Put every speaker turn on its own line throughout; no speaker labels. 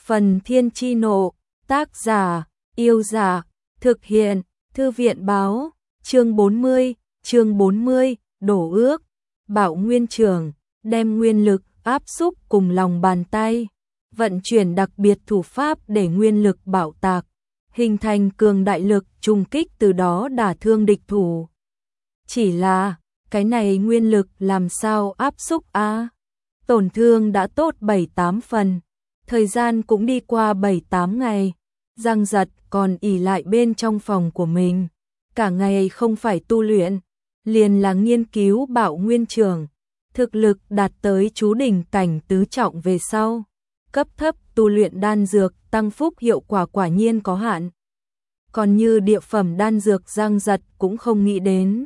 Phần Thiên Chi Nộ, tác giả, Yêu Dạ, thực hiện, Thư viện báo, chương 40, đổ ước, Bảo Nguyên Trưởng, đem nguyên lực áp xúc cùng lòng bàn tay, vận chuyển đặc biệt thủ pháp để nguyên lực bạo tạc, hình thành cường đại lực trùng kích từ đó đả thương địch thủ. Chỉ là, cái này nguyên lực làm sao áp xúc a? Tổn thương đã tốt 7-8 phần. Thời gian cũng đi qua 7-8 ngày, Giang Giật còn ỉ lại bên trong phòng của mình, cả ngày không phải tu luyện, liền là nghiên cứu Bảo Nguyên Trưởng, thực lực đạt tới chú đỉnh cảnh tứ trọng về sau, cấp thấp tu luyện đan dược tăng phúc hiệu quả quả nhiên có hạn. Còn như địa phẩm đan dược Giang Giật cũng không nghĩ đến.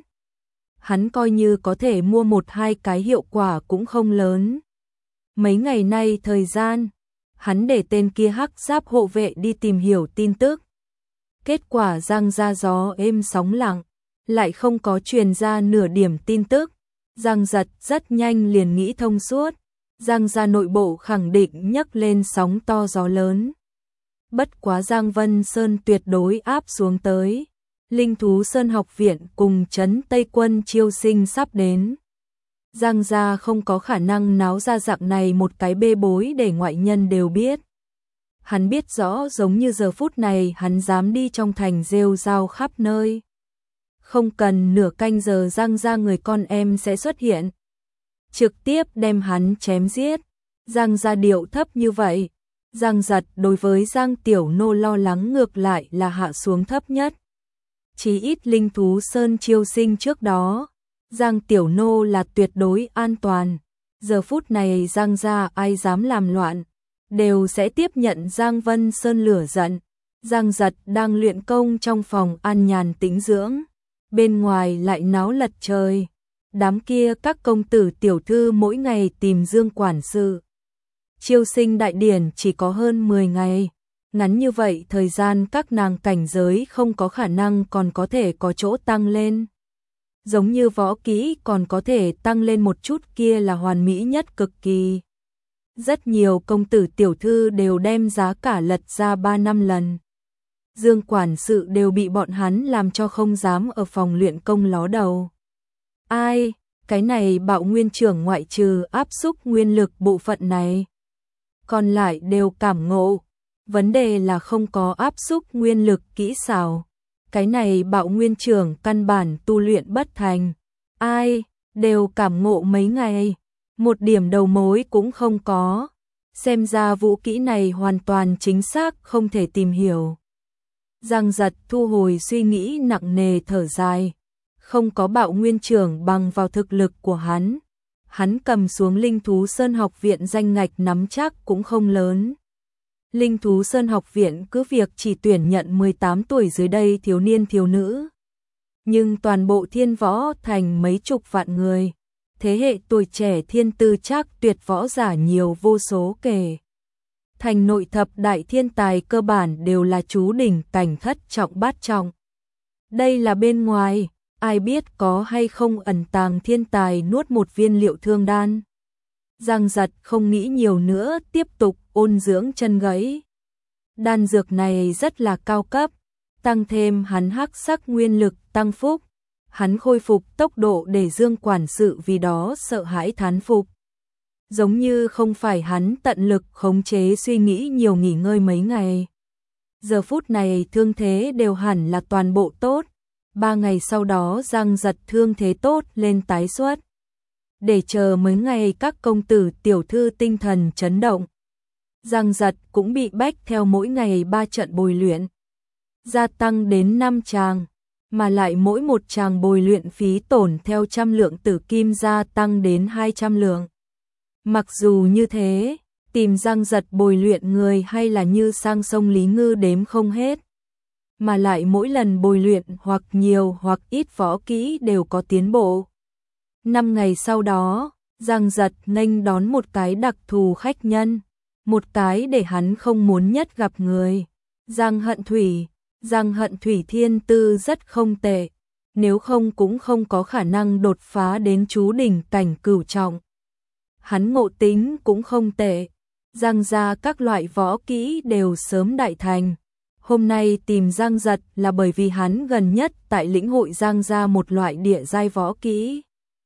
Hắn coi như có thể mua 1-2 cái hiệu quả cũng không lớn. Mấy ngày nay thời gian, hắn để tên kia hắc giáp hộ vệ đi tìm hiểu tin tức. Kết quả Giang ra gió êm sóng lặng, lại không có truyền ra nửa điểm tin tức. Giang Giật rất nhanh liền nghĩ thông suốt, Giang ra nội bộ khẳng định nhấc lên sóng to gió lớn. Bất quá Giang Vân Sơn tuyệt đối áp xuống tới. Linh Thú Sơn học viện cùng trấn Tây Quân chiêu sinh sắp đến. Giang gia không có khả năng náo ra dạng này một cái bê bối để ngoại nhân đều biết. Hắn biết rõ giống như giờ phút này hắn dám đi trong thành rêu rao khắp nơi. Không cần nửa canh giờ Giang gia người con em sẽ xuất hiện. Trực tiếp đem hắn chém giết. Giang gia điệu thấp như vậy. Giang Giật đối với Giang Tiểu Nô lo lắng ngược lại là hạ xuống thấp nhất. Chí ít Linh Thú Sơn chiêu sinh trước đó, Giang Tiểu Nô là tuyệt đối an toàn. Giờ phút này Giang gia ai dám làm loạn, đều sẽ tiếp nhận Giang Vân Sơn lửa giận. Giang Giật đang luyện công trong phòng an nhàn tĩnh dưỡng, bên ngoài lại náo lật trời. Đám kia các công tử tiểu thư mỗi ngày tìm Dương quản sự. Chiêu sinh đại điển chỉ có hơn 10 ngày. Ngắn như vậy thời gian các nàng cảnh giới không có khả năng còn có thể có chỗ tăng lên. Giống như võ kỹ còn có thể tăng lên một chút kia là hoàn mỹ nhất cực kỳ. Rất nhiều công tử tiểu thư đều đem giá cả lật ra 3-5 lần. Dương quản sự đều bị bọn hắn làm cho không dám ở phòng luyện công ló đầu. Ai, cái này Bảo Nguyên Trưởng ngoại trừ áp xúc nguyên lực bộ phận này, còn lại đều cảm ngộ. Vấn đề là không có áp xúc nguyên lực kỹ xảo. Cái này Bảo Nguyên Trưởng căn bản tu luyện bất thành. Ai, đều cảm ngộ mấy ngày. Một điểm đầu mối cũng không có. Xem ra vũ kỹ này hoàn toàn chính xác không thể tìm hiểu. Giang Giật thu hồi suy nghĩ nặng nề thở dài. Không có Bảo Nguyên Trưởng bằng vào thực lực của hắn. Hắn cầm xuống Linh Thú Sơn học viện danh ngạch nắm chắc cũng không lớn. Linh Thú Sơn học viện cứ việc chỉ tuyển nhận 18 tuổi dưới đây thiếu niên thiếu nữ. Nhưng toàn bộ Thiên Võ thành mấy chục vạn người. Thế hệ tuổi trẻ thiên tư chắc tuyệt võ giả nhiều vô số kể. Thành nội thập đại thiên tài cơ bản đều là chú đỉnh cảnh thất trọng bát trọng. Đây là bên ngoài, ai biết có hay không ẩn tàng thiên tài nuốt một viên liệu thương đan. Giang Giật không nghĩ nhiều nữa, tiếp tục ôn dưỡng chân gãy. Đan dược này rất là cao cấp, tăng thêm hắn hắc sắc nguyên lực tăng phúc, hắn khôi phục tốc độ để Dương quản sự vì đó sợ hãi thán phục. Giống như không phải hắn tận lực khống chế suy nghĩ nhiều nghỉ ngơi mấy ngày. Giờ phút này thương thế đều hẳn là toàn bộ tốt, 3 ngày sau đó Giang Giật thương thế tốt lên tái xuất. Để chờ mấy ngày các công tử tiểu thư tinh thần chấn động. Giang Giật cũng bị bách theo mỗi ngày 3 trận bồi luyện. Gia tăng đến 5 tràng, mà lại mỗi một tràng bồi luyện phí tổn theo 100 lượng tử kim gia tăng đến 200 lượng. Mặc dù như thế, tìm Giang Giật bồi luyện người hay là như sang sông Lý Ngư đếm không hết. Mà lại mỗi lần bồi luyện hoặc nhiều hoặc ít võ kỹ đều có tiến bộ. 5 ngày sau đó, Giang Giật nghênh đón một cái đặc thù khách nhân, một cái để hắn không muốn nhất gặp người. Giang Hận Thủy thiên tư rất không tệ, nếu không cũng không có khả năng đột phá đến chú đỉnh cảnh cửu trọng. Hắn ngộ tính cũng không tệ, Giang gia các loại võ kỹ đều sớm đại thành. Hôm nay tìm Giang Giật là bởi vì hắn gần nhất tại lĩnh hội Giang gia một loại địa giai võ kỹ.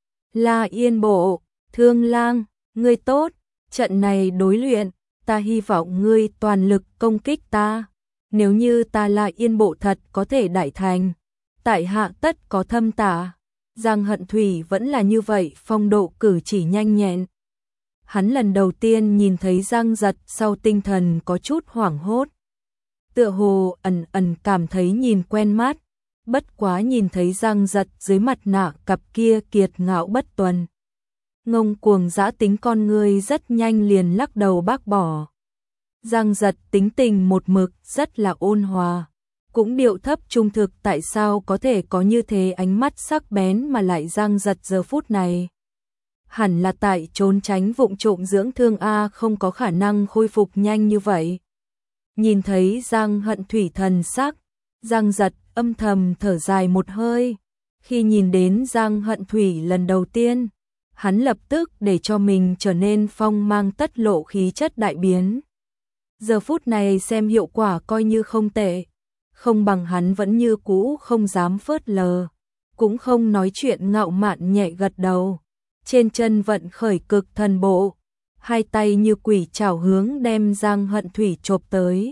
La Yên Bộ, Thương Lang, ngươi tốt, trận này đối luyện, ta hy vọng ngươi toàn lực công kích ta. Nếu như ta La Yên Bộ thật có thể đại thành, tại hạ tất có thâm tả. Giang Hận Thủy vẫn là như vậy, phong độ cử chỉ nhanh nhẹn. Hắn lần đầu tiên nhìn thấy Giang Giật sau tinh thần có chút hoảng hốt. Tựa hồ ẩn cảm thấy nhìn quen mắt, bất quá nhìn thấy Giang Giật dưới mặt nạ cặp kia kiệt ngạo bất tuần. Ngông cuồng dã tính con người rất nhanh liền lắc đầu bác bỏ. Giang Giật tính tình một mực rất là ôn hòa, cũng điệu thấp trung thực, tại sao có thể có như thế ánh mắt sắc bén mà lại Giang Giật giờ phút này. Hẳn là tại trốn tránh vụng trộm dưỡng thương a, không có khả năng khôi phục nhanh như vậy. Nhìn thấy Giang Hận Thủy thần sắc, Giang Giật âm thầm thở dài một hơi. Khi nhìn đến Giang Hận Thủy lần đầu tiên, hắn lập tức để cho mình trở nên phong mang tất lộ, khí chất đại biến. Giờ phút này xem hiệu quả coi như không tệ, không bằng hắn vẫn như cũ không dám phớt lờ, cũng không nói chuyện ngạo mạn, nhẹ gật đầu. Trên chân vận khởi cực thần bộ, hai tay như quỷ trảo hướng đem Giang Hận Thủy chộp tới.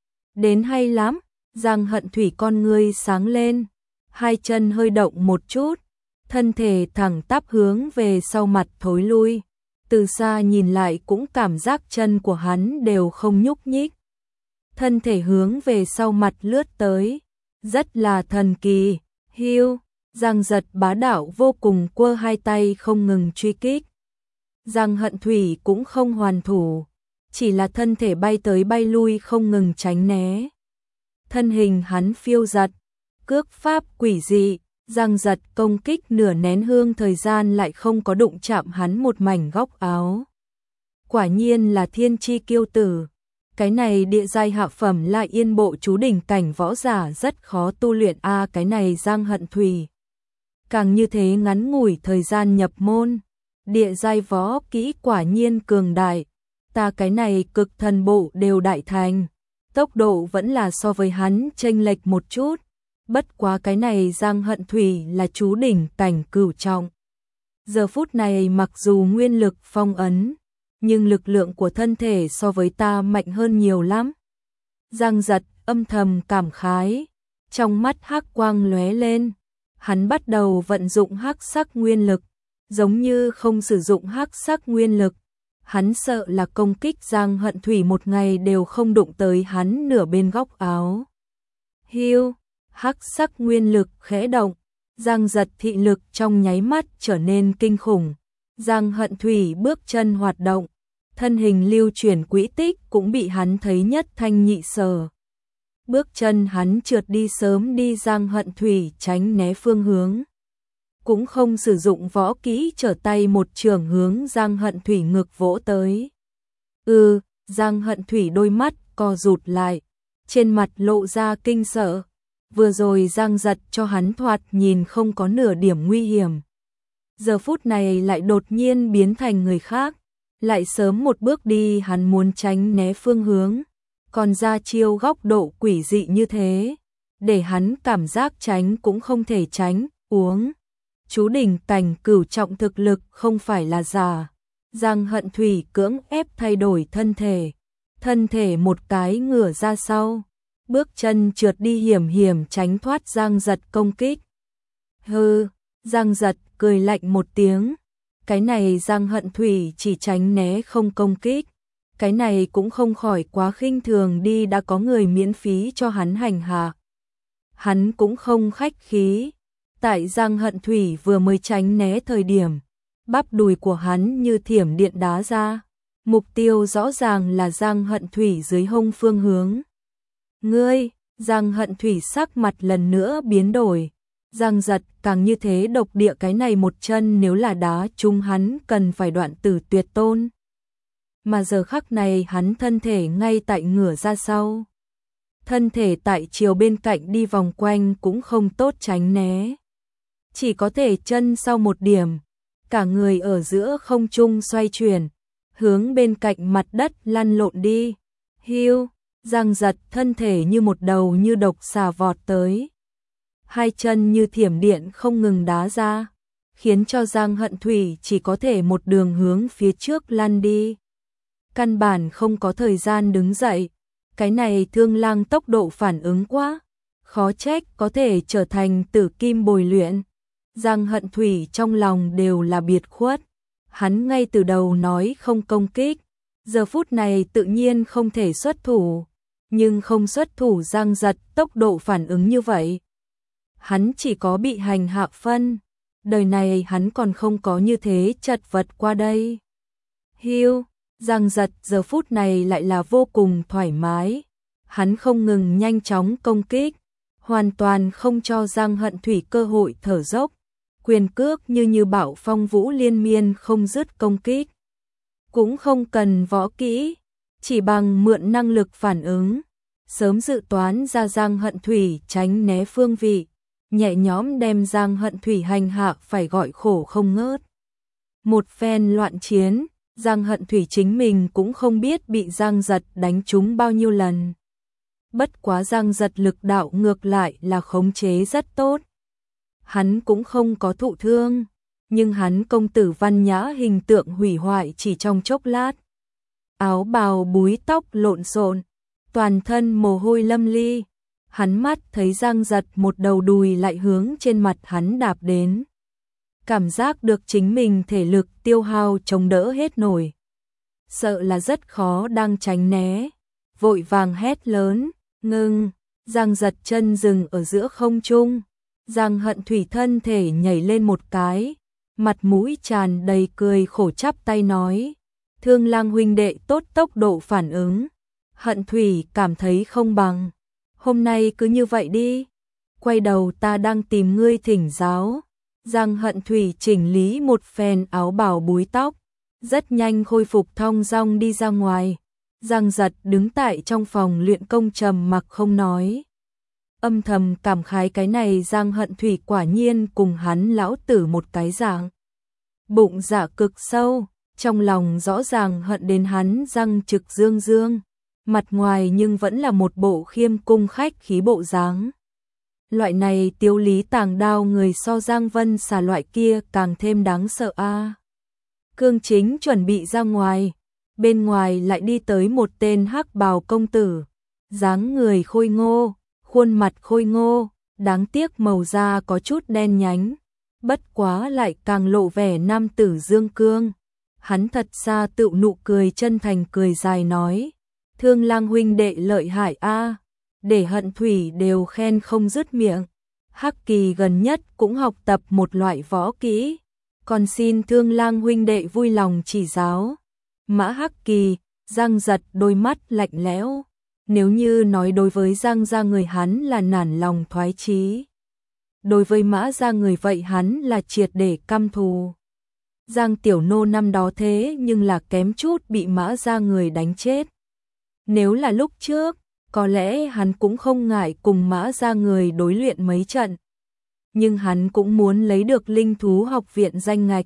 Đến hay lắm, Giang Hận Thủy con ngươi sáng lên, hai chân hơi động một chút, thân thể thẳng tắp hướng về sau mặt thối lui. Từ xa nhìn lại cũng cảm giác chân của hắn đều không nhúc nhích. Thân thể hướng về sau mặt lướt tới, rất là thần kỳ. Hiu, Giang Giật bá đạo vô cùng, quơ hai tay không ngừng truy kích. Giang Hận Thủy cũng không hoàn thủ, chỉ là thân thể bay tới bay lui không ngừng tránh né. Thân hình hắn phiêu giật, cước pháp quỷ dị, Giang Giật công kích nửa nén hương thời gian lại không có đụng chạm hắn một mảnh góc áo. Quả nhiên là thiên chi kiêu tử. Cái này địa giai hạ phẩm La Yên Bộ chú đỉnh cảnh võ giả rất khó tu luyện a, cái này Giang Hận Thủy càng như thế ngắn ngủi thời gian nhập môn, địa giai võ kỹ quả nhiên cường đại. Ta cái này cực thần bộ đều đại thành, tốc độ vẫn là so với hắn chênh lệch một chút. Bất quá cái này Giang Hận Thủy là chú đỉnh cảnh cửu trọng. Giờ phút này mặc dù nguyên lực phong ấn, nhưng lực lượng của thân thể so với ta mạnh hơn nhiều lắm. Giang Giật âm thầm cảm khái, trong mắt hắc quang lóe lên, hắn bắt đầu vận dụng hắc sắc nguyên lực, giống như không sử dụng hắc sắc nguyên lực, hắn sợ là công kích Giang Hận Thủy một ngày đều không đụng tới hắn nửa bên góc áo. Hiu, hắc sắc nguyên lực khẽ động, Giang Giật thị lực trong nháy mắt trở nên kinh khủng. Giang Hận Thủy bước chân hoạt động, thân hình lưu chuyển quỹ tích cũng bị hắn thấy nhất thanh nhị sở. Bước chân hắn trượt đi sớm đi, Giang Hận Thủy tránh né phương hướng, cũng không sử dụng võ kỹ, trở tay một chưởng hướng Giang Hận Thủy ngực vỗ tới. Giang Hận Thủy đôi mắt co rụt lại, trên mặt lộ ra kinh sợ. Vừa rồi Giang Giật cho hắn thoạt nhìn không có nửa điểm nguy hiểm, giờ phút này lại đột nhiên biến thành người khác, lại sớm một bước đi, hắn muốn tránh né phương hướng, còn ra chiêu góc độ quỷ dị như thế, để hắn cảm giác tránh cũng không thể tránh. Chú đỉnh cảnh cửu trọng thực lực không phải là giả. Giang Hận Thủy cưỡng ép thay đổi thân thể một cái ngửa ra sau, bước chân trượt đi hiểm hiểm tránh thoát Giang Giật công kích. Giang Giật cười lạnh một tiếng, cái này Giang Hận Thủy chỉ tránh né không công kích, cái này cũng không khỏi quá khinh thường đi, đã có người miễn phí cho hắn hành hạ. Hắn cũng không khách khí, tại Giang Hận Thủy vừa mới tránh né thời điểm, bắp đùi của hắn như thiểm điện đá ra, mục tiêu rõ ràng là Giang Hận Thủy dưới hông phương hướng. Ngươi, Giang Hận Thủy sắc mặt lần nữa biến đổi. Giang Giật càng như thế độc địa, cái này một chân nếu là đá trúng hắn cần phải đoạn tử tuyệt tôn. Mà giờ khắc này hắn thân thể ngay tại ngửa ra sau, thân thể tại chiều bên cạnh đi vòng quanh cũng không tốt tránh né, chỉ có thể chân sau một điểm, cả người ở giữa không trung xoay chuyển, hướng bên cạnh mặt đất lăn lộn đi. Hiu, Giang giật thân thể như một đầu như độc xà vọt tới. Hai chân như thiểm điện không ngừng đá ra, khiến cho Giang Hận Thủy chỉ có thể một đường hướng phía trước lăn đi. Căn bản không có thời gian đứng dậy, cái này Thương Lang tốc độ phản ứng quá, khó trách có thể trở thành tử kim bồi luyện. Giang Hận Thủy trong lòng đều là biệt khuất, hắn ngay từ đầu nói không công kích, giờ phút này tự nhiên không thể xuất thủ, nhưng không xuất thủ Giang giật tốc độ phản ứng như vậy. Hắn chỉ có bị hành hạ phân, đời này hắn còn không có như thế chật vật qua đây. Hiu, Giang giật giờ phút này lại là vô cùng thoải mái, hắn không ngừng nhanh chóng công kích, hoàn toàn không cho Giang Hận Thủy cơ hội thở dốc, quyền cước như bão phong vũ liên miên không dứt công kích. Cũng không cần võ kỹ, chỉ bằng mượn năng lực phản ứng, sớm dự toán ra Giang Hận Thủy tránh né phương vị, nhẹ nhõm đem Giang Hận Thủy hành hạ phải gọi khổ không ngớt. Một phen loạn chiến, Giang Hận Thủy chính mình cũng không biết bị Giang giật đánh trúng bao nhiêu lần. Bất quá Giang giật lực đạo ngược lại là khống chế rất tốt. Hắn cũng không có thụ thương, nhưng hắn công tử văn nhã hình tượng hủy hoại chỉ trong chốc lát. Áo bào búi tóc lộn xộn, toàn thân mồ hôi lâm ly. Hắn mắt thấy Giang giật một đầu đùi lại hướng trên mặt hắn đạp đến. Cảm giác được chính mình thể lực tiêu hao chống đỡ hết nổi. Sợ là rất khó đang tránh né. Vội vàng hét lớn, ngưng. Giang giật chân dừng ở giữa không trung. Giang Hận Thủy thân thể nhảy lên một cái. Mặt mũi tràn đầy cười khổ chắp tay nói. Thương Lang huynh đệ tốt tốc độ phản ứng. Hận Thủy cảm thấy không bằng. Hôm nay cứ như vậy đi. Quay đầu ta đang tìm ngươi thỉnh giáo. Giang Hận Thủy chỉnh lý một phen áo bào búi tóc. Rất nhanh khôi phục thong dong đi ra ngoài. Giang giật đứng tại trong phòng luyện công trầm mặc không nói. Âm thầm cảm khái cái này Giang Hận Thủy quả nhiên cùng hắn lão tử một cái dạng. Bụng dạ cực sâu, trong lòng rõ ràng hận đến hắn răng trực dương dương. Mặt ngoài nhưng vẫn là một bộ khiêm cung khách khí bộ dáng. Loại này tiêu lý tàng đao người so Giang Vân xà loại kia càng thêm đáng sợ a. Cương Chính chuẩn bị ra ngoài, bên ngoài lại đi tới một tên hắc bào công tử, dáng người khôi ngô, khuôn mặt khôi ngô, đáng tiếc màu da có chút đen nhánh, bất quá lại càng lộ vẻ nam tử dương cương. Hắn thật xa tựu nụ cười chân thành cười dài nói, Thương Lang huynh đệ lợi hại a, để Hận Thủy đều khen không dứt miệng. Hắc Kỳ gần nhất cũng học tập một loại võ kỹ, còn xin Thương Lang huynh đệ vui lòng chỉ giáo. Mã Hắc Kỳ, Giang giật đôi mắt lạnh lẽo, nếu như nói đối với Giang gia người hắn là nản lòng thoái chí, đối với Mã gia người vậy hắn là triệt để căm thù. Giang tiểu nô năm đó thế nhưng là kém chút bị Mã gia người đánh chết. Nếu là lúc trước, có lẽ hắn cũng không ngại cùng Mã gia người đối luyện mấy trận. Nhưng hắn cũng muốn lấy được linh thú học viện danh ngạch.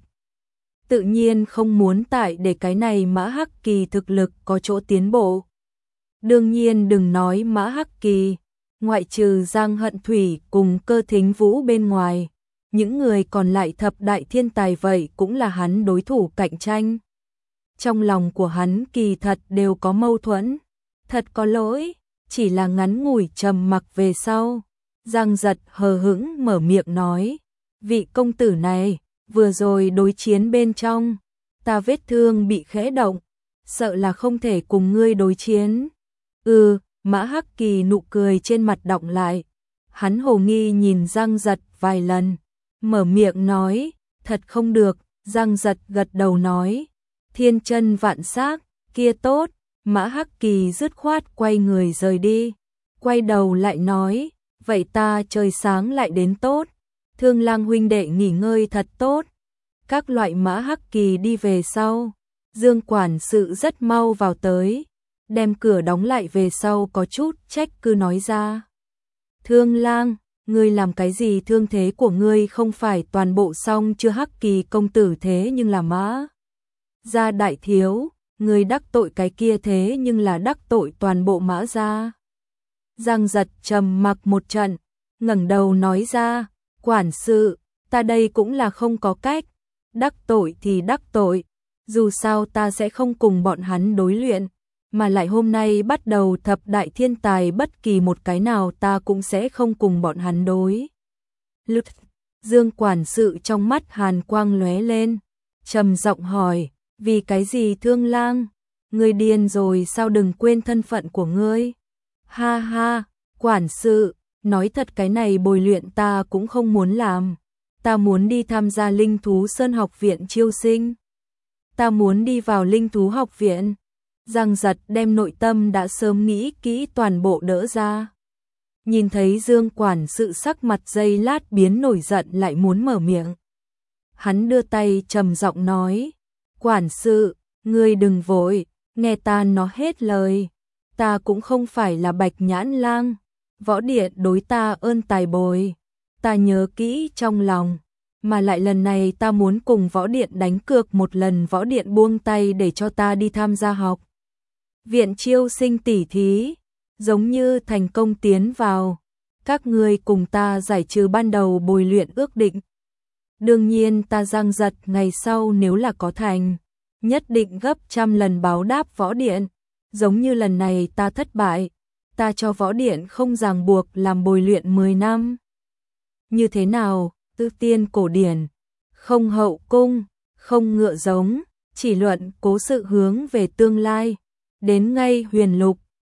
Tự nhiên không muốn tại để cái này Mã Hắc Kỳ thực lực có chỗ tiến bộ. Đương nhiên đừng nói Mã Hắc Kỳ, ngoại trừ Giang Hận Thủy cùng Cơ Thính Vũ bên ngoài, những người còn lại thập đại thiên tài vậy cũng là hắn đối thủ cạnh tranh. Trong lòng của hắn kỳ thật đều có mâu thuẫn, thật có lỗi, chỉ là ngắn ngủi trầm mặc về sau. Giang giật hờ hững mở miệng nói, vị công tử này, vừa rồi đối chiến bên trong, ta vết thương bị khẽ động, sợ là không thể cùng ngươi đối chiến. Mã Hắc Kỳ nụ cười trên mặt đọng lại, hắn hồ nghi nhìn Giang giật vài lần, mở miệng nói, thật không được. Giang giật gật đầu nói, thiên chân vạn xác, kia tốt. Mã Hắc Kỳ dứt khoát quay người rời đi, quay đầu lại nói, vậy ta trời sáng lại đến tốt. Thương Lang huynh đệ nghỉ ngơi thật tốt. Các loại Mã Hắc Kỳ đi về sau, Dương quản sự rất mau vào tới, đem cửa đóng lại về sau có chút trách cứ nói ra, Thương Lang, ngươi làm cái gì? Thương thế của ngươi không phải toàn bộ xong chưa? Hắc Kỳ công tử thế nhưng là Mã gia đại thiếu, người đắc tội cái kia thế nhưng là đắc tội toàn bộ Mã gia. Giang Giật trầm mặc một trận, ngẩng đầu nói ra, quản sự, ta đây cũng là không có cách, đắc tội thì đắc tội, dù sao ta sẽ không cùng bọn hắn đối luyện, mà lại hôm nay bắt đầu thập đại thiên tài bất kỳ một cái nào ta cũng sẽ không cùng bọn hắn đối. Lụt, Dương quản sự trong mắt hàn quang lóe lên, trầm giọng hỏi, vì cái gì Thương Lang? Ngươi điên rồi sao, đừng quên thân phận của ngươi. Ha ha, quản sự, nói thật cái này bồi luyện ta cũng không muốn làm. Ta muốn đi tham gia Linh Thú Sơn học viện chiêu sinh. Ta muốn đi vào Linh Thú học viện. Giang Giật đem nội tâm đã sớm nghĩ kỹ toàn bộ đỡ ra. Nhìn thấy Dương quản sự sắc mặt giây lát biến nổi giận lại muốn mở miệng. Hắn đưa tay trầm giọng nói, quản sự, ngươi đừng vội, nghe ta nói hết lời. Ta cũng không phải là Bạch Nhãn Lang, võ điện đối ta ơn tài bồi. Ta nhớ kỹ trong lòng, mà lại lần này ta muốn cùng võ điện đánh cược một lần, võ điện buông tay để cho ta đi tham gia học viện chiêu sinh tỉ thí, giống như thành công tiến vào, các ngươi cùng ta giải trừ ban đầu bồi luyện ước định. Đương nhiên ta Giang Giật ngày sau nếu là có thành, nhất định gấp trăm lần báo đáp võ điện, giống như lần này ta thất bại, ta cho võ điện không ràng buộc làm bồi luyện 10 năm. Như thế nào, tư tiên cổ điển, không hậu cung, không ngựa giống, chỉ luận cố sự hướng về tương lai, đến ngay huyền lục,